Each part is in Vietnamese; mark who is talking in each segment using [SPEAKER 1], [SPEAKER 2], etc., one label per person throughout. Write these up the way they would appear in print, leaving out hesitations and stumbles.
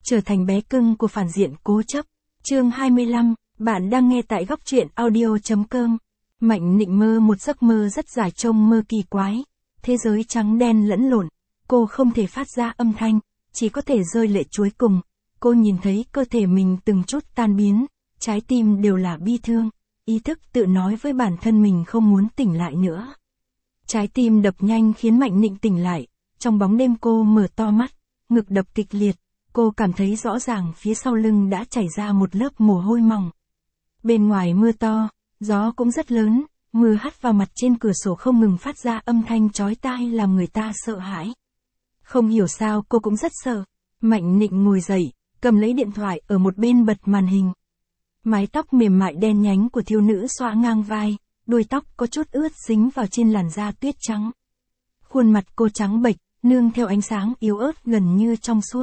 [SPEAKER 1] trở thành bé cưng của phản diện cố chấp. Chương 25, bạn đang nghe tại góc truyện audio.com. Mạnh Nịnh mơ một giấc mơ rất dài, trông mơ kỳ quái. Thế giới trắng đen lẫn lộn, cô không thể phát ra âm thanh, chỉ có thể rơi lệ chuối cùng. Cô nhìn thấy cơ thể mình từng chút tan biến, trái tim đều là bi thương, ý thức tự nói với bản thân mình không muốn tỉnh lại nữa. Trái tim đập nhanh khiến Mạnh Nịnh tỉnh lại, trong bóng đêm cô mở to mắt, ngực đập kịch liệt, cô cảm thấy rõ ràng phía sau lưng đã chảy ra một lớp mồ hôi mỏng. Bên ngoài mưa to, gió cũng rất lớn, mưa hắt vào mặt trên cửa sổ không ngừng phát ra âm thanh chói tai làm người ta sợ hãi. Không hiểu sao cô cũng rất sợ. Mạnh Nịnh ngồi dậy, cầm lấy điện thoại ở một bên bật màn hình. Mái tóc mềm mại đen nhánh của thiếu nữ xõa ngang vai, đuôi tóc có chút ướt dính vào trên làn da tuyết trắng. Khuôn mặt cô trắng bệch, nương theo ánh sáng yếu ớt gần như trong suốt.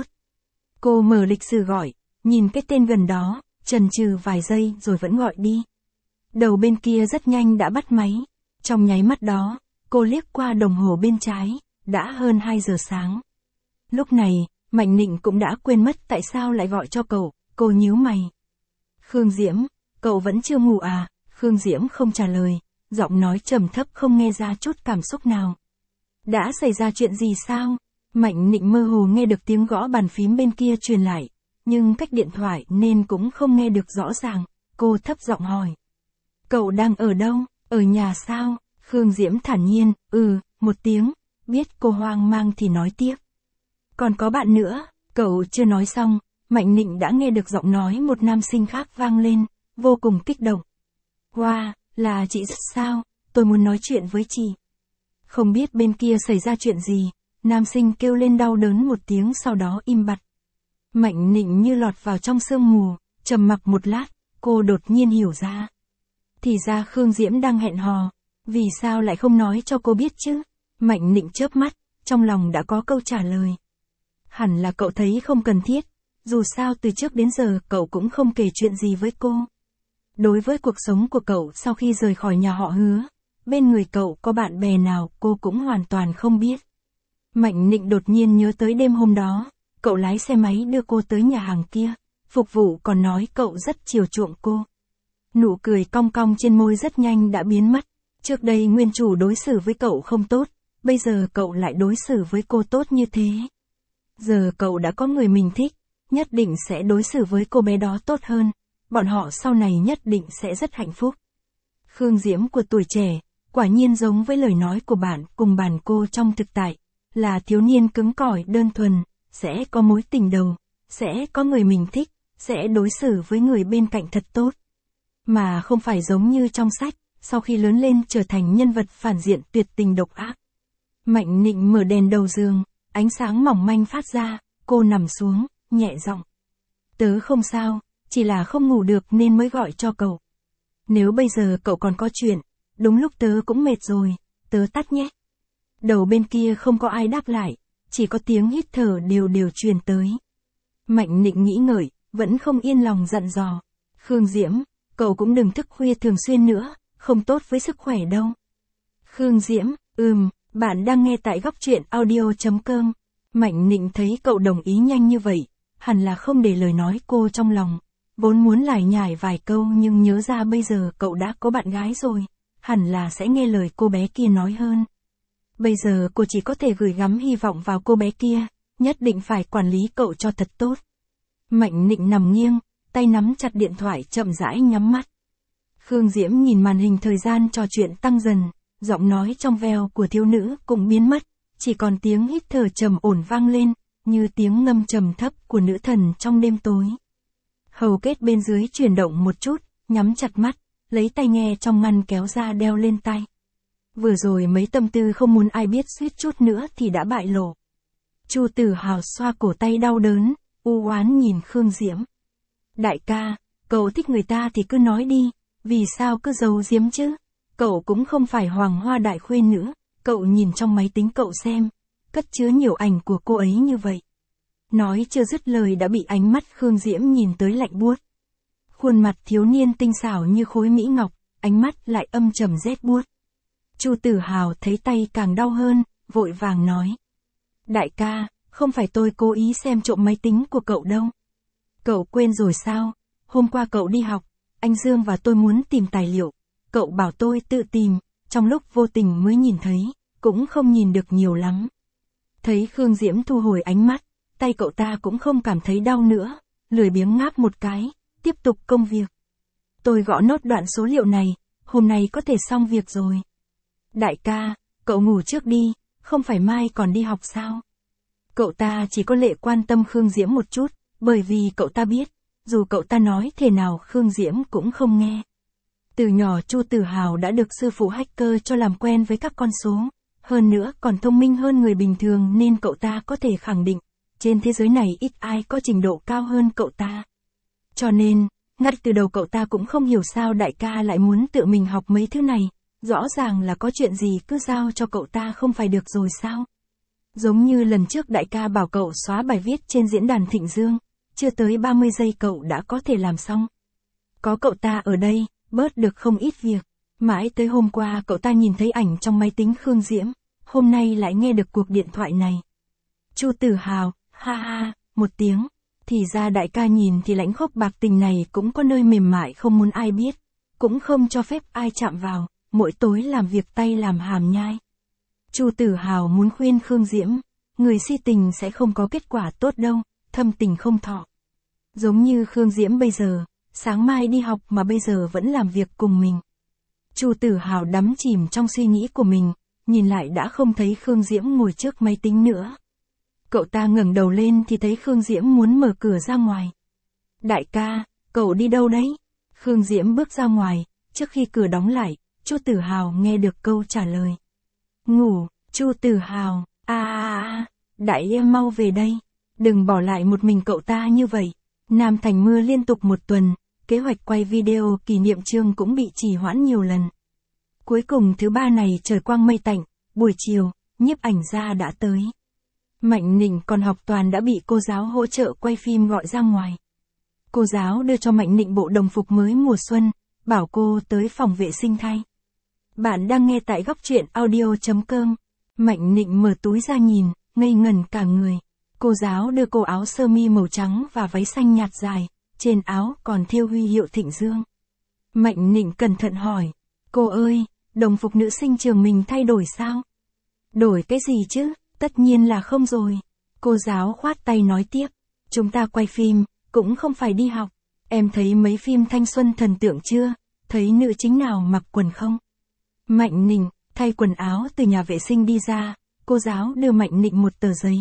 [SPEAKER 1] Cô mở lịch sử gọi, nhìn cái tên gần đó, chần chừ vài giây rồi vẫn gọi đi. Đầu bên kia rất nhanh đã bắt máy. Trong nháy mắt đó, cô liếc qua đồng hồ bên trái, đã hơn 2 giờ sáng. Lúc này, Mạnh Nịnh cũng đã quên mất tại sao lại gọi cho cậu, cô nhíu mày. Khương Diễm, cậu vẫn chưa ngủ à? Khương Diễm không trả lời, giọng nói trầm thấp không nghe ra chút cảm xúc nào. Đã xảy ra chuyện gì sao? Mạnh Nịnh mơ hồ nghe được tiếng gõ bàn phím bên kia truyền lại, nhưng cách điện thoại nên cũng không nghe được rõ ràng, cô thấp giọng hỏi. Cậu đang ở đâu? Ở nhà sao? Khương Diễm thản nhiên, một tiếng, biết cô hoang mang thì nói tiếp. Còn có bạn nữa, cậu chưa nói xong, Mạnh Nịnh đã nghe được giọng nói một nam sinh khác vang lên, vô cùng kích động. Wow, là chị sao? Tôi muốn nói chuyện với chị. Không biết bên kia xảy ra chuyện gì, nam sinh kêu lên đau đớn một tiếng sau đó im bặt. Mạnh Nịnh như lọt vào trong sương mù, trầm mặc một lát, cô đột nhiên hiểu ra. Thì ra Khương Diễm đang hẹn hò, vì sao lại không nói cho cô biết chứ? Mạnh Nịnh chớp mắt, trong lòng đã có câu trả lời. Hẳn là cậu thấy không cần thiết, dù sao từ trước đến giờ cậu cũng không kể chuyện gì với cô. Đối với cuộc sống của cậu sau khi rời khỏi nhà họ Hứa, bên người cậu có bạn bè nào cô cũng hoàn toàn không biết. Mạnh Nịnh đột nhiên nhớ tới đêm hôm đó, cậu lái xe máy đưa cô tới nhà hàng kia, phục vụ còn nói cậu rất chiều chuộng cô. Nụ cười cong cong trên môi rất nhanh đã biến mất, trước đây nguyên chủ đối xử với cậu không tốt, bây giờ cậu lại đối xử với cô tốt như thế. Giờ cậu đã có người mình thích, nhất định sẽ đối xử với cô bé đó tốt hơn, bọn họ sau này nhất định sẽ rất hạnh phúc. Khương Diễm của tuổi trẻ, quả nhiên giống với lời nói của bạn cùng bàn cô trong thực tại, là thiếu niên cứng cỏi đơn thuần, sẽ có mối tình đầu, sẽ có người mình thích, sẽ đối xử với người bên cạnh thật tốt. Mà không phải giống như trong sách, sau khi lớn lên trở thành nhân vật phản diện tuyệt tình độc ác. Mạnh Nịnh mở đèn đầu giường, ánh sáng mỏng manh phát ra, cô nằm xuống, nhẹ giọng. Tớ không sao, chỉ là không ngủ được nên mới gọi cho cậu. Nếu bây giờ cậu còn có chuyện, đúng lúc tớ cũng mệt rồi, tớ tắt nhé. Đầu bên kia không có ai đáp lại, chỉ có tiếng hít thở đều đều truyền tới. Mạnh Nịnh nghĩ ngợi, vẫn không yên lòng dặn dò. Khương Diễm, cậu cũng đừng thức khuya thường xuyên nữa, không tốt với sức khỏe đâu. Khương Diễm, bạn đang nghe tại góc truyện audio.com. Mạnh Nịnh thấy cậu đồng ý nhanh như vậy, hẳn là không để lời nói cô trong lòng. Vốn muốn lải nhải vài câu nhưng nhớ ra bây giờ cậu đã có bạn gái rồi, hẳn là sẽ nghe lời cô bé kia nói hơn. Bây giờ cô chỉ có thể gửi gắm hy vọng vào cô bé kia, nhất định phải quản lý cậu cho thật tốt. Mạnh Nịnh nằm nghiêng, tay nắm chặt điện thoại chậm rãi nhắm mắt. Khương Diễm nhìn màn hình thời gian trò chuyện tăng dần, giọng nói trong veo của thiếu nữ cũng biến mất, chỉ còn tiếng hít thở trầm ổn vang lên, như tiếng ngâm trầm thấp của nữ thần trong đêm tối. Hầu kết bên dưới chuyển động một chút, nhắm chặt mắt, lấy tai nghe trong ngăn kéo ra đeo lên tai. Vừa rồi mấy tâm tư không muốn ai biết suýt chút nữa thì đã bại lộ. Chu Tử Hào xoa cổ tay đau đớn, u oán nhìn Khương Diễm. Đại ca, cậu thích người ta thì cứ nói đi, vì sao cứ giấu giếm chứ? Cậu cũng không phải hoàng hoa đại khuê nữa, cậu nhìn trong máy tính cậu xem, cất chứa nhiều ảnh của cô ấy như vậy. Nói chưa dứt lời đã bị ánh mắt Khương Diễm nhìn tới lạnh buốt. Khuôn mặt thiếu niên tinh xảo như khối mỹ ngọc, ánh mắt lại âm trầm rét buốt. Chu Tử Hào thấy tay càng đau hơn, vội vàng nói. Đại ca, không phải tôi cố ý xem trộm máy tính của cậu đâu. Cậu quên rồi sao? Hôm qua cậu đi học, anh Dương và tôi muốn tìm tài liệu. Cậu bảo tôi tự tìm, trong lúc vô tình mới nhìn thấy, cũng không nhìn được nhiều lắm. Thấy Khương Diễm thu hồi ánh mắt, tay cậu ta cũng không cảm thấy đau nữa, lười biếng ngáp một cái, tiếp tục công việc. Tôi gõ nốt đoạn số liệu này, hôm nay có thể xong việc rồi. Đại ca, cậu ngủ trước đi, không phải mai còn đi học sao? Cậu ta chỉ có lệ quan tâm Khương Diễm một chút, bởi vì cậu ta biết, dù cậu ta nói thế nào Khương Diễm cũng không nghe. Từ nhỏ Chu Tử Hào đã được sư phụ hacker cho làm quen với các con số, hơn nữa còn thông minh hơn người bình thường nên cậu ta có thể khẳng định, trên thế giới này ít ai có trình độ cao hơn cậu ta. Cho nên, ngay từ đầu cậu ta cũng không hiểu sao đại ca lại muốn tự mình học mấy thứ này, rõ ràng là có chuyện gì cứ giao cho cậu ta không phải được rồi sao? Giống như lần trước đại ca bảo cậu xóa bài viết trên diễn đàn Thịnh Dương, chưa tới 30 giây cậu đã có thể làm xong. Có cậu ta ở đây, bớt được không ít việc. Mãi tới hôm qua cậu ta nhìn thấy ảnh trong máy tính Khương Diễm, hôm nay lại nghe được cuộc điện thoại này. Chu Tử Hào, ha ha, một tiếng. Thì ra đại ca nhìn thì lãnh khốc bạc tình này cũng có nơi mềm mại không muốn ai biết, cũng không cho phép ai chạm vào, mỗi tối làm việc tay làm hàm nhai. Chu Tử Hào muốn khuyên Khương Diễm, người si tình sẽ không có kết quả tốt đâu, thâm tình không thọ. Giống như Khương Diễm bây giờ, sáng mai đi học mà bây giờ vẫn làm việc cùng mình. Chu Tử Hào đắm chìm trong suy nghĩ của mình, nhìn lại đã không thấy Khương Diễm ngồi trước máy tính nữa. Cậu ta ngẩng đầu lên thì thấy Khương Diễm muốn mở cửa ra ngoài. Đại ca, cậu đi đâu đấy? Khương Diễm bước ra ngoài, trước khi cửa đóng lại, Chu Tử Hào nghe được câu trả lời. Ngủ, Chu Tử Hào, đại em mau về đây, đừng bỏ lại một mình cậu ta như vậy. Nam Thành mưa liên tục một tuần, kế hoạch quay video kỷ niệm chương cũng bị trì hoãn nhiều lần. Cuối cùng thứ ba này trời quang mây tạnh, buổi chiều, nhiếp ảnh gia đã tới. Mạnh Nịnh còn học toàn đã bị cô giáo hỗ trợ quay phim gọi ra ngoài. Cô giáo đưa cho Mạnh Nịnh bộ đồng phục mới mùa xuân, bảo cô tới phòng vệ sinh thay. Bạn đang nghe tại góc truyện audio.com. Mạnh Nịnh mở túi ra nhìn, ngây ngẩn cả người. Cô giáo đưa cô áo sơ mi màu trắng và váy xanh nhạt dài, trên áo còn thêu huy hiệu Thịnh Dương. Mạnh Nịnh cẩn thận hỏi, cô ơi, đồng phục nữ sinh trường mình thay đổi sao? Đổi cái gì chứ? Tất nhiên là không rồi. Cô giáo khoát tay nói tiếp, chúng ta quay phim, cũng không phải đi học. Em thấy mấy phim thanh xuân thần tượng chưa? Thấy nữ chính nào mặc quần không? Mạnh Nịnh thay quần áo từ nhà vệ sinh đi ra, cô giáo đưa Mạnh Nịnh một tờ giấy.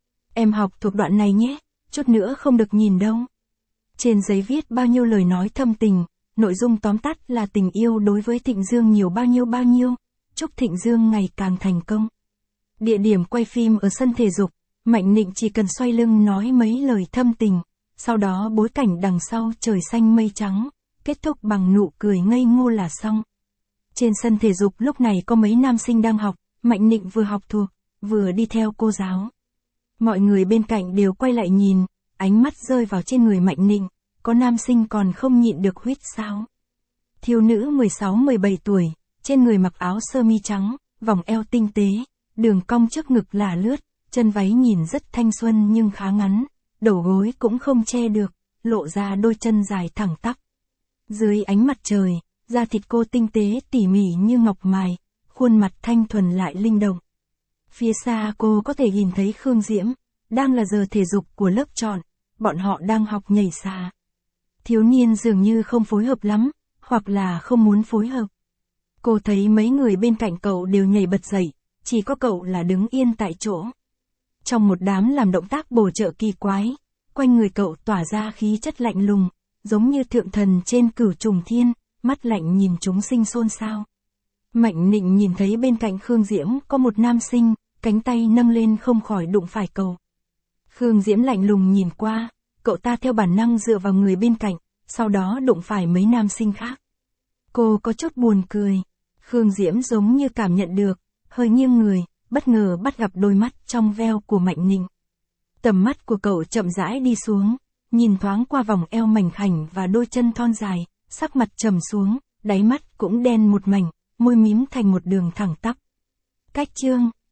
[SPEAKER 1] Em học thuộc đoạn này nhé, chút nữa không được nhìn đâu. Trên giấy viết bao nhiêu lời nói thâm tình, nội dung tóm tắt là tình yêu đối với Thịnh Dương nhiều bao nhiêu, chúc Thịnh Dương ngày càng thành công. Địa điểm quay phim ở sân thể dục, Mạnh Nịnh chỉ cần xoay lưng nói mấy lời thâm tình, sau đó bối cảnh đằng sau trời xanh mây trắng, kết thúc bằng nụ cười ngây ngô là xong. Trên sân thể dục lúc này có mấy nam sinh đang học, Mạnh Nịnh vừa học thuộc, vừa đi theo cô giáo. Mọi người bên cạnh đều quay lại nhìn, ánh mắt rơi vào trên người Mạnh Nịnh, có nam sinh còn không nhịn được huýt sáo. Thiếu nữ 16-17 tuổi, trên người mặc áo sơ mi trắng, vòng eo tinh tế, đường cong trước ngực là lướt, chân váy nhìn rất thanh xuân nhưng khá ngắn, đầu gối cũng không che được, lộ ra đôi chân dài thẳng tắp. Dưới ánh mặt trời, da thịt cô tinh tế tỉ mỉ như ngọc mài, khuôn mặt thanh thuần lại linh động. Phía xa cô có thể nhìn thấy Khương Diễm, đang là giờ thể dục của lớp chọn, bọn họ đang học nhảy xà. Thiếu niên dường như không phối hợp lắm, hoặc là không muốn phối hợp. Cô thấy mấy người bên cạnh cậu đều nhảy bật dậy, chỉ có cậu là đứng yên tại chỗ. Trong một đám làm động tác bổ trợ kỳ quái, quanh người cậu tỏa ra khí chất lạnh lùng, giống như thượng thần trên cửu trùng thiên, mắt lạnh nhìn chúng sinh xôn xao. Mạnh Nịnh nhìn thấy bên cạnh Khương Diễm có một nam sinh, cánh tay nâng lên không khỏi đụng phải cậu. Khương Diễm lạnh lùng nhìn qua, cậu ta theo bản năng dựa vào người bên cạnh, sau đó đụng phải mấy nam sinh khác. Cô có chút buồn cười. Khương Diễm giống như cảm nhận được, hơi nghiêng người, bất ngờ bắt gặp đôi mắt trong veo của Mạnh Nịnh. Tầm mắt của cậu chậm rãi đi xuống, nhìn thoáng qua vòng eo mảnh khảnh và đôi chân thon dài, sắc mặt trầm xuống, đáy mắt cũng đen một mảnh, môi mím thành một đường thẳng tắp. Cách chương